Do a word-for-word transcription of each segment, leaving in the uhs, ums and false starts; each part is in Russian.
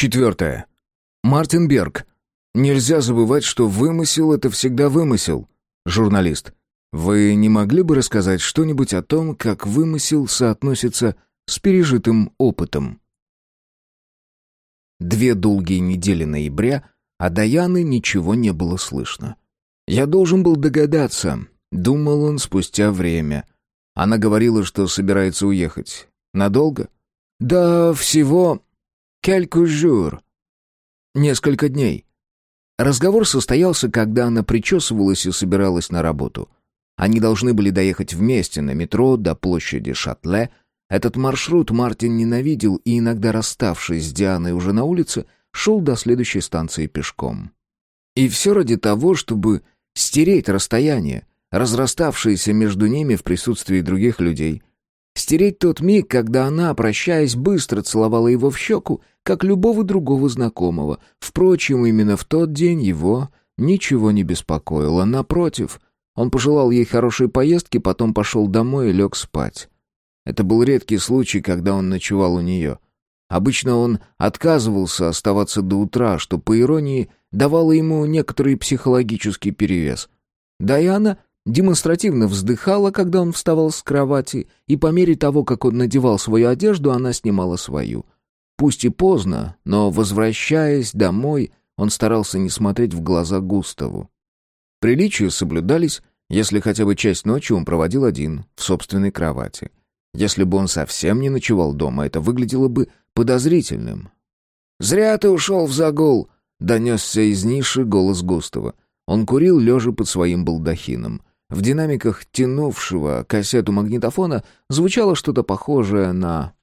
Четвертое. Мартин Берг. Нельзя забывать, что вымысел — это всегда вымысел. Журналист. Вы не могли бы рассказать что-нибудь о том, как вымысел соотносится с пережитым опытом? Две долгие недели ноября, а Даяны ничего не было слышно. Я должен был догадаться, думал он спустя время. Она говорила, что собирается уехать. Надолго? Да всего quelques jours. Несколько дней. Разговор состоялся, когда она причесывалась и собиралась на работу. Они должны были доехать вместе на метро до площади Шатле. Этот маршрут Мартин ненавидел и, иногда расставшись с Дианой уже на улице, шел до следующей станции пешком. И все ради того, чтобы стереть расстояние, разраставшееся между ними в присутствии других людей. Стереть тот миг, когда она, прощаясь, быстро целовала его в щеку, как любого другого знакомого. Впрочем, именно в тот день его ничего не беспокоило. Напротив, он пожелал ей хорошей поездки, потом пошел домой и лег спать. Это был редкий случай, когда он ночевал у нее. Обычно он отказывался оставаться до утра, что, по иронии, давало ему некоторый психологический перевес. Даяна демонстративно вздыхала, когда он вставал с кровати, и по мере того, как он надевал свою одежду, она снимала свою. Пусть и поздно, но, возвращаясь домой, он старался не смотреть в глаза Густаву. Приличия соблюдались, если хотя бы часть ночи он проводил один, в собственной кровати. Если бы он совсем не ночевал дома, это выглядело бы подозрительным. «Зря ты ушел в загул!» — донесся из ниши голос Густава. Он курил, лежа под своим балдахином. В динамиках тянувшего кассету магнитофона звучало что-то похожее на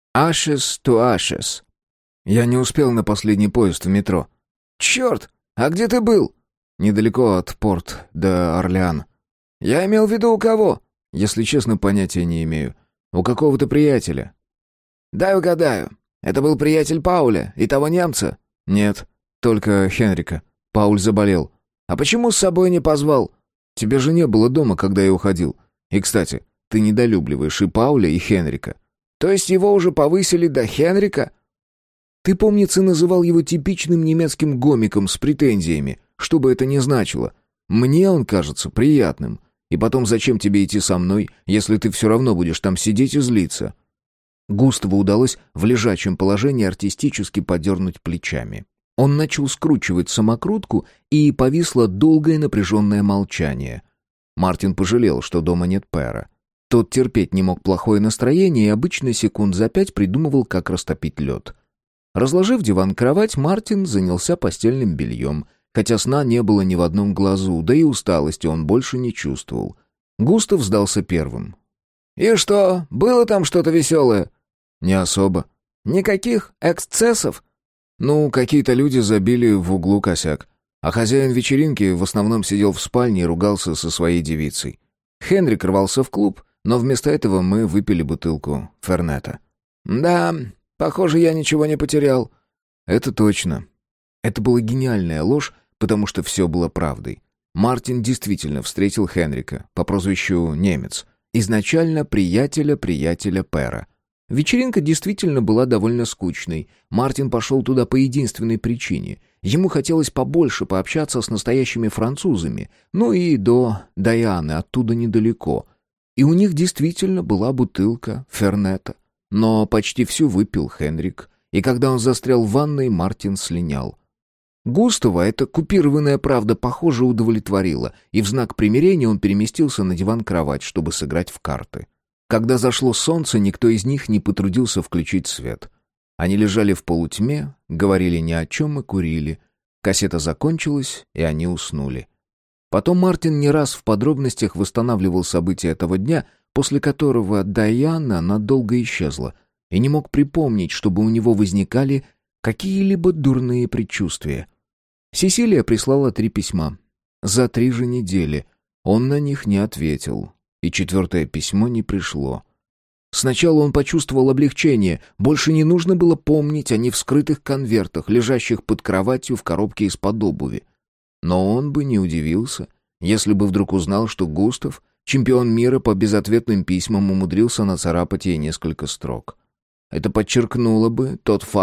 «Ashes to Ashes». «Я не успел на последний поезд в метро». «Черт! А где ты был?» «Недалеко от порт до Орлеан». «Я имел в виду у кого?» «Если честно, понятия не имею. У какого-то приятеля». «Дай угадаю. Это был приятель Пауля и того немца?» «Нет, только Хенрика. Пауль заболел». «А почему с собой не позвал?» «Тебя же не было дома, когда я уходил. И, кстати, ты недолюбливаешь и Пауля, и Хенрика». «То есть его уже повысили до Хенрика?» «Ты, помнится, называл его типичным немецким гомиком с претензиями, что бы это ни значило. Мне он кажется приятным. И потом, зачем тебе идти со мной, если ты все равно будешь там сидеть и злиться?» Густаву удалось в лежачем положении артистически подернуть плечами. Он начал скручивать самокрутку, и повисло долгое напряженное молчание. Мартин пожалел, что дома нет Пэра. Тот терпеть не мог плохое настроение и обычно секунд за пять придумывал, как растопить лед. Разложив диван-кровать, Мартин занялся постельным бельем, хотя сна не было ни в одном глазу, да и усталости он больше не чувствовал. Густав сдался первым. «И что, было там что-то веселое?» «Не особо». «Никаких эксцессов?» «Ну, какие-то люди забили в углу косяк, а хозяин вечеринки в основном сидел в спальне и ругался со своей девицей. Хенрик рвался в клуб, но вместо этого мы выпили бутылку Фернета». «Да, похоже, я ничего не потерял». «Это точно». Это была гениальная ложь, потому что все было правдой. Мартин действительно встретил Хенрика по прозвищу «Немец», изначально приятеля приятеля Пэра. Вечеринка действительно была довольно скучной. Мартин пошел туда по единственной причине. Ему хотелось побольше пообщаться с настоящими французами, ну и до Даяны, оттуда недалеко. И у них действительно была бутылка Фернета. Но почти всю выпил Хенрик, и когда он застрял в ванной, Мартин слинял. Густава эта купированная правда, похоже, удовлетворила, и в знак примирения он переместился на диван-кровать, чтобы сыграть в карты. Когда зашло солнце, никто из них не потрудился включить свет. Они лежали в полутьме, говорили ни о чем и курили. Кассета закончилась, и они уснули. Потом Мартин не раз в подробностях восстанавливал события этого дня, после которого Даяна надолго исчезла, и не мог припомнить, чтобы у него возникали какие-либо дурные предчувствия. Сесилия прислала три письма. За три же недели. Он на них не ответил. И четвертое письмо не пришло. Сначала он почувствовал облегчение. Больше не нужно было помнить о невскрытых конвертах, лежащих под кроватью в коробке из-под обуви. Но он бы не удивился, если бы вдруг узнал, что Густав, чемпион мира по безответным письмам, умудрился нацарапать ей несколько строк. Это подчеркнуло бы тот факт,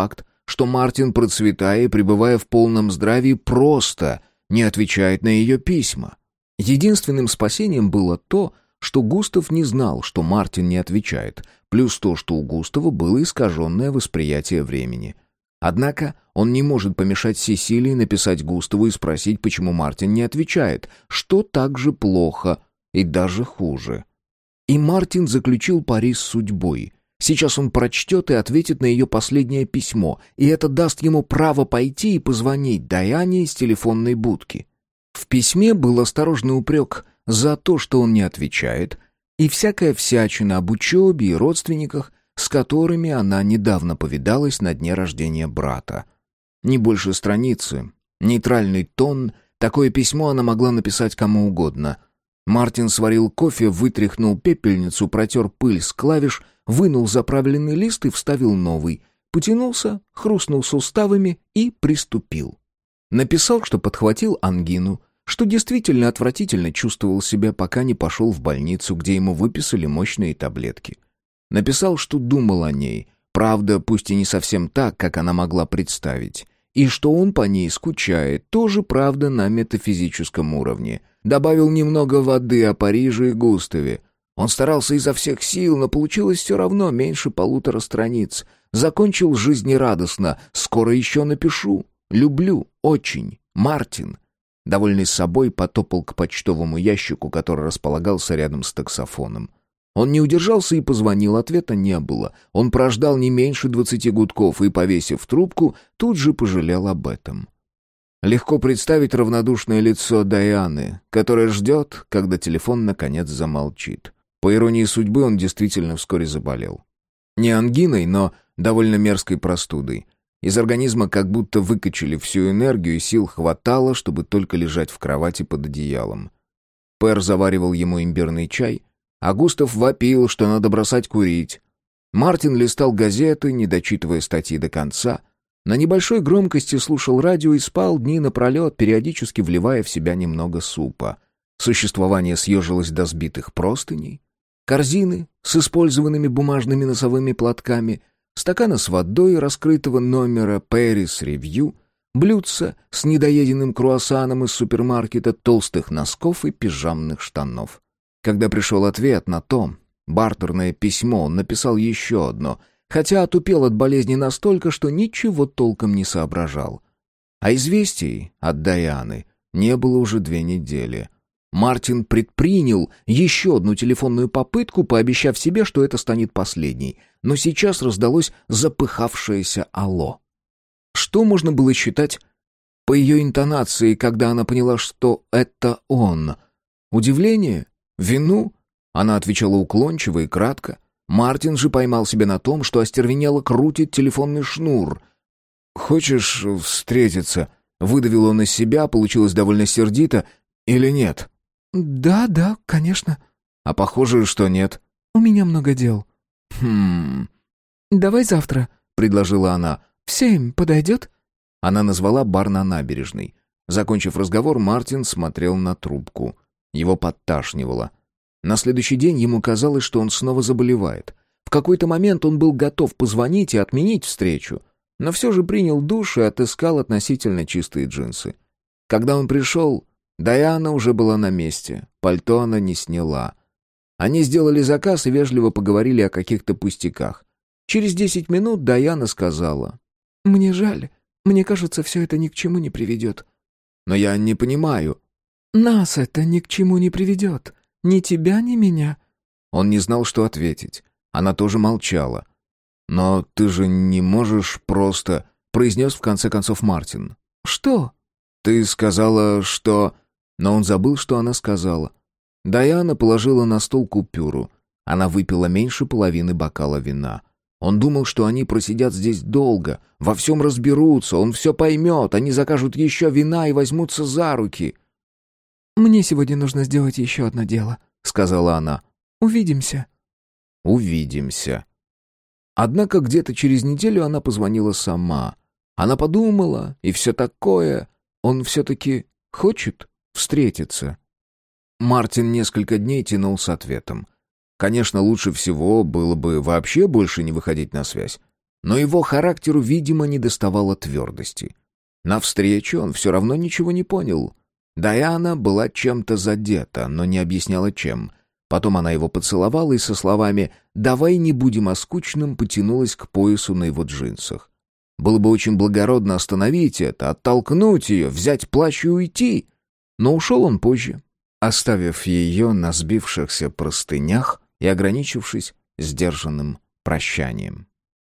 что Мартин, процветая и пребывая в полном здравии, просто не отвечает на ее письма. Единственным спасением было то, что Густав не знал, что Мартин не отвечает, плюс то, что у Густава было искаженное восприятие времени. Однако он не может помешать Сесилии написать Густаву и спросить, почему Мартин не отвечает, что так же плохо и даже хуже. И Мартин заключил пари с судьбой. Сейчас он прочтет и ответит на ее последнее письмо, и это даст ему право пойти и позвонить Дайане из телефонной будки. В письме был осторожный упрек за то, что он не отвечает, и всякая всячина об учебе и родственниках, с которыми она недавно повидалась на дне рождения брата. Не больше страницы, нейтральный тон, такое письмо она могла написать кому угодно. Мартин сварил кофе, вытряхнул пепельницу, протер пыль с клавиш, вынул заправленный лист и вставил новый, потянулся, хрустнул суставами и приступил. Написал, что подхватил ангину, что действительно отвратительно чувствовал себя, пока не пошел в больницу, где ему выписали мощные таблетки. Написал, что думал о ней, правда, пусть и не совсем так, как она могла представить, и что он по ней скучает, тоже правда на метафизическом уровне. Добавил немного воды о Париже и Густаве. Он старался изо всех сил, но получилось все равно меньше полутора страниц. Закончил жизнерадостно. «Скоро еще напишу. Люблю. Очень. Мартин». Довольный собой, потопал к почтовому ящику, который располагался рядом с таксофоном. Он не удержался и позвонил, ответа не было. Он прождал не меньше двадцати гудков и, повесив трубку, тут же пожалел об этом. Легко представить равнодушное лицо Дайаны, которая ждет, когда телефон наконец замолчит. По иронии судьбы, он действительно вскоре заболел. Не ангиной, но довольно мерзкой простудой. Из организма как будто выкачали всю энергию, и сил хватало, чтобы только лежать в кровати под одеялом. Пэр заваривал ему имбирный чай, а Густав вопил, что надо бросать курить. Мартин листал газеты, не дочитывая статьи до конца. На небольшой громкости слушал радио и спал дни напролет, периодически вливая в себя немного супа. Существование съежилось до сбитых простыней. Корзины с использованными бумажными носовыми платками, стакана с водой раскрытого номера «Пэрис Ревью», блюдца с недоеденным круассаном из супермаркета, толстых носков и пижамных штанов. Когда пришел ответ на то бартерное письмо, он написал еще одно, хотя отупел от болезни настолько, что ничего толком не соображал. А известий от Дайаны не было уже две недели. Мартин предпринял еще одну телефонную попытку, пообещав себе, что это станет последней, но сейчас раздалось запыхавшееся «алло». Что можно было считать по ее интонации, когда она поняла, что это он? Удивление? Вину? Она отвечала уклончиво и кратко. Мартин же поймал себя на том, что остервенело крутит телефонный шнур. «Хочешь встретиться?» — выдавил он из себя, получилось довольно сердито. «Или нет?» «Да, да, конечно». «А похоже, что нет». «У меня много дел». «Хм...» «Давай завтра», — предложила она. «В семь подойдет?» Она назвала бар на набережной. Закончив разговор, Мартин смотрел на трубку. Его подташнивало. На следующий день ему казалось, что он снова заболевает. В какой-то момент он был готов позвонить и отменить встречу, но все же принял душ и отыскал относительно чистые джинсы. Когда он пришел, Дайана уже была на месте, пальто она не сняла. Они сделали заказ и вежливо поговорили о каких-то пустяках. Через десять минут Дайана сказала: «Мне жаль, мне кажется, все это ни к чему не приведет». «Но я не понимаю». «Нас это ни к чему не приведет, ни тебя, ни меня». Он не знал, что ответить. Она тоже молчала. «Но ты же не можешь просто...» — произнес в конце концов Мартин. «Что?» «Ты сказала, что...» Но он забыл, что она сказала. Дайана положила на стол купюру. Она выпила меньше половины бокала вина. Он думал, что они просидят здесь долго, во всем разберутся, он все поймет, они закажут еще вина и возьмутся за руки. «Мне сегодня нужно сделать еще одно дело», — сказала она. «Увидимся». «Увидимся». Однако где-то через неделю она позвонила сама. Она подумала, и все такое. Он все-таки хочет встретиться. Мартин несколько дней тянул с ответом. Конечно, лучше всего было бы вообще больше не выходить на связь. но его характеру, видимо, недоставало твердости. На встрече он все равно ничего не понял. Дайана была чем-то задета, но не объясняла чем. Потом она его поцеловала и со словами «давай не будем о скучном» потянулась к поясу на его джинсах. Было бы очень благородно остановить это, оттолкнуть ее, взять плащ и уйти. Но ушел он позже, оставив ее на сбившихся простынях и ограничившись сдержанным прощанием.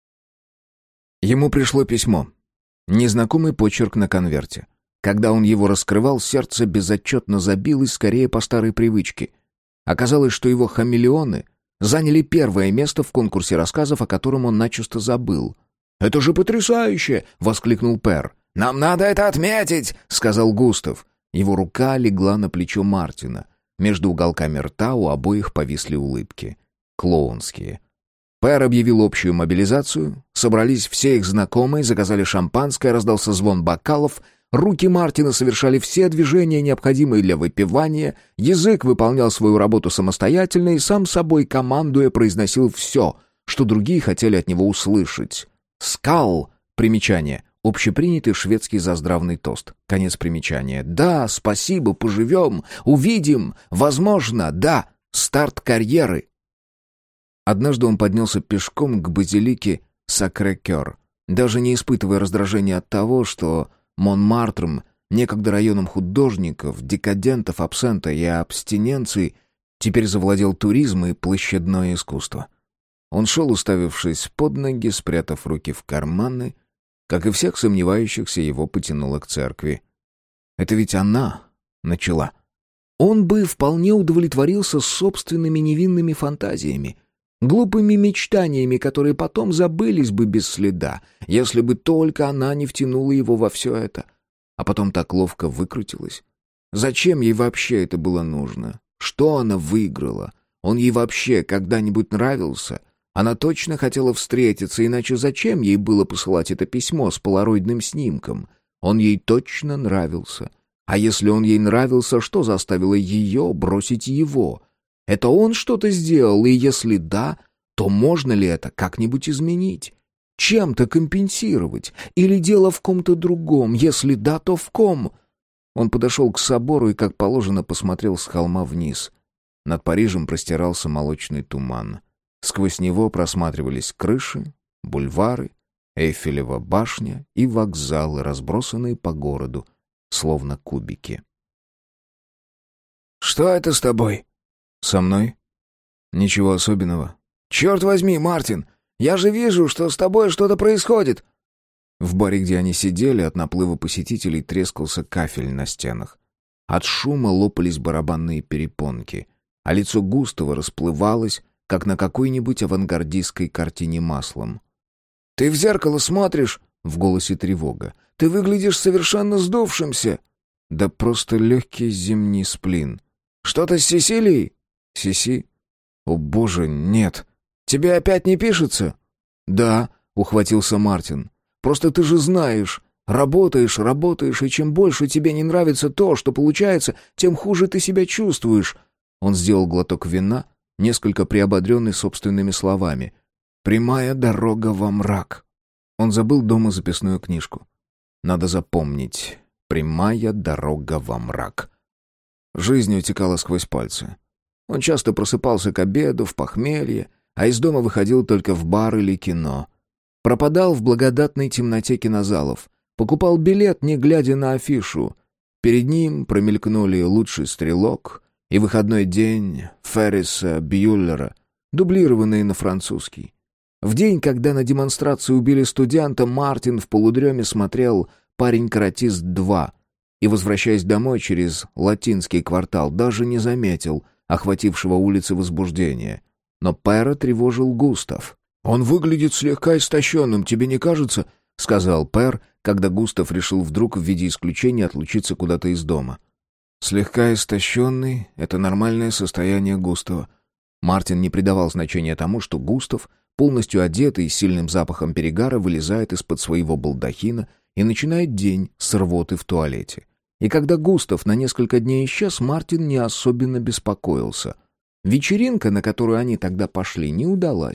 Ему пришло письмо. Незнакомый почерк на конверте. Когда он его раскрывал, сердце безотчетно забилось скорее по старой привычке. Оказалось, что его хамелеоны заняли первое место в конкурсе рассказов, о котором он начисто забыл. «Это же потрясающе!» — воскликнул Пэр. «Нам надо это отметить!» — сказал Густав. Его рука легла на плечо Мартина. Между уголками рта у обоих повисли улыбки. Клоунские. Пэр объявил общую мобилизацию. Собрались все их знакомые, заказали шампанское, раздался звон бокалов. Руки Мартина совершали все движения, необходимые для выпивания. Язык выполнял свою работу самостоятельно и сам собой, командуя, произносил все, что другие хотели от него услышать. «Скал!» Примечание. Общепринятый шведский заздравный тост. Конец примечания. «Да, спасибо, поживем, увидим, возможно, да, старт карьеры». Однажды он поднялся пешком к базилике Сакрэ-Кёр, даже не испытывая раздражения от того, что Монмартром, некогда районом художников, декадентов, абсента и абстиненции, теперь завладел туризм и площадное искусство. Он шел, уставившись под ноги, спрятав руки в карманы. Как и всех сомневающихся, его потянуло к церкви. Это ведь она начала. Он бы вполне удовлетворился собственными невинными фантазиями, глупыми мечтаниями, которые потом забылись бы без следа, если бы только она не втянула его во все это. А потом так ловко выкрутилась. Зачем ей вообще это было нужно? Что она выиграла? Он ей вообще когда-нибудь нравился? Она точно хотела встретиться, иначе зачем ей было посылать это письмо с полароидным снимком? Он ей точно нравился. А если он ей нравился, что заставило ее бросить его? Это он что-то сделал, и если да, то можно ли это как-нибудь изменить? Чем-то компенсировать? Или дело в ком-то другом? Если да, то в ком? Он подошел к собору и, как положено, посмотрел с холма вниз. Над Парижем простирался молочный туман. Сквозь него просматривались крыши, бульвары, Эйфелева башня и вокзалы, разбросанные по городу, словно кубики. «Что это с тобой?» «Со мной? Ничего особенного». «Черт возьми, Мартин, я же вижу, что с тобой что-то происходит». В баре, где они сидели, от наплыва посетителей трескался кафель на стенах. От шума лопались барабанные перепонки, а лицо Густава расплывалось, как на какой-нибудь авангардистской картине маслом. «Ты в зеркало смотришь?» — в голосе тревога. «Ты выглядишь совершенно сдувшимся». «Да просто легкий зимний сплин». «Что-то с Сесилией?» «Сиси? О боже, нет. Тебе опять не пишется?» «Да», — ухватился Мартин. «Просто ты же знаешь, работаешь, работаешь, и чем больше тебе не нравится то, что получается, тем хуже ты себя чувствуешь». Он сделал глоток вина, несколько приободренный собственными словами. «Прямая дорога во мрак». Он забыл дома записную книжку. Надо запомнить. «Прямая дорога во мрак». Жизнь утекала сквозь пальцы. Он часто просыпался к обеду, в похмелье, а из дома выходил только в бар или кино. Пропадал в благодатной темноте кинозалов. Покупал билет, не глядя на афишу. Перед ним промелькнули «Лучший стрелок» и «Выходной день» Ферриса Бьюллера, дублированные на французский. В день, когда на демонстрации убили студента, Мартин в полудреме смотрел «Парень-каратист два» и, возвращаясь домой через латинский квартал, даже не заметил охватившего улицы возбуждения. Но Пэра тревожил Густав. «Он выглядит слегка истощенным, тебе не кажется?» — сказал Пэр, когда Густав решил вдруг в виде исключения отлучиться куда-то из дома. «Слегка истощенный — это нормальное состояние Густава». Мартин не придавал значения тому, что Густав, полностью одетый и с сильным запахом перегара, вылезает из-под своего балдахина и начинает день с рвоты в туалете. И когда Густав на несколько дней исчез, Мартин не особенно беспокоился. Вечеринка, на которую они тогда пошли, не удалась.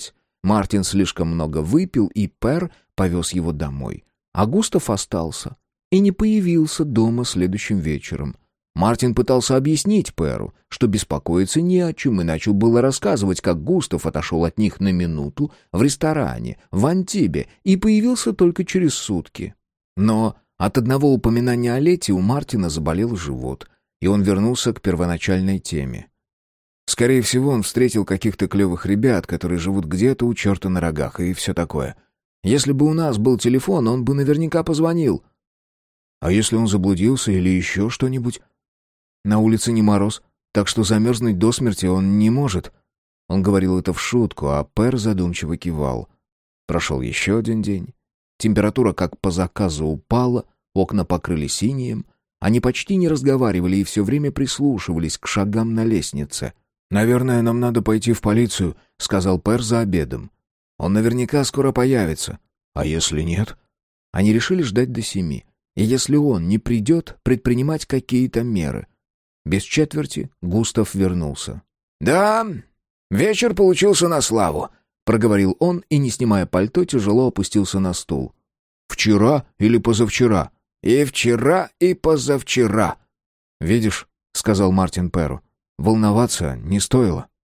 Мартин слишком много выпил, и Пер повез его домой. А Густав остался и не появился дома следующим вечером. Мартин пытался объяснить Перу, что беспокоиться не о чем, и начал было рассказывать, как Густав отошел от них на минуту в ресторане в Антибе и появился только через сутки. Но от одного упоминания о Лете у Мартина заболел живот, и он вернулся к первоначальной теме. Скорее всего, он встретил каких-то клевых ребят, которые живут где-то у черта на рогах, и все такое. Если бы у нас был телефон, он бы наверняка позвонил. А если он заблудился или еще что-нибудь? На улице не мороз, так что замерзнуть до смерти он не может. Он говорил это в шутку, а Пер задумчиво кивал. Прошел еще один день. Температура как по заказу упала, окна покрыли синим. Они почти не разговаривали и все время прислушивались к шагам на лестнице. «Наверное, нам надо пойти в полицию», — сказал Пер за обедом. «Он наверняка скоро появится. А если нет?» Они решили ждать до семи. И если он не придет, предпринимать какие-то меры. Без четверти Густав вернулся. «Да, вечер получился на славу», — проговорил он и, не снимая пальто, тяжело опустился на стул. «Вчера или позавчера?» «И вчера, и позавчера». «Видишь», — сказал Мартин Перу, — «волноваться не стоило».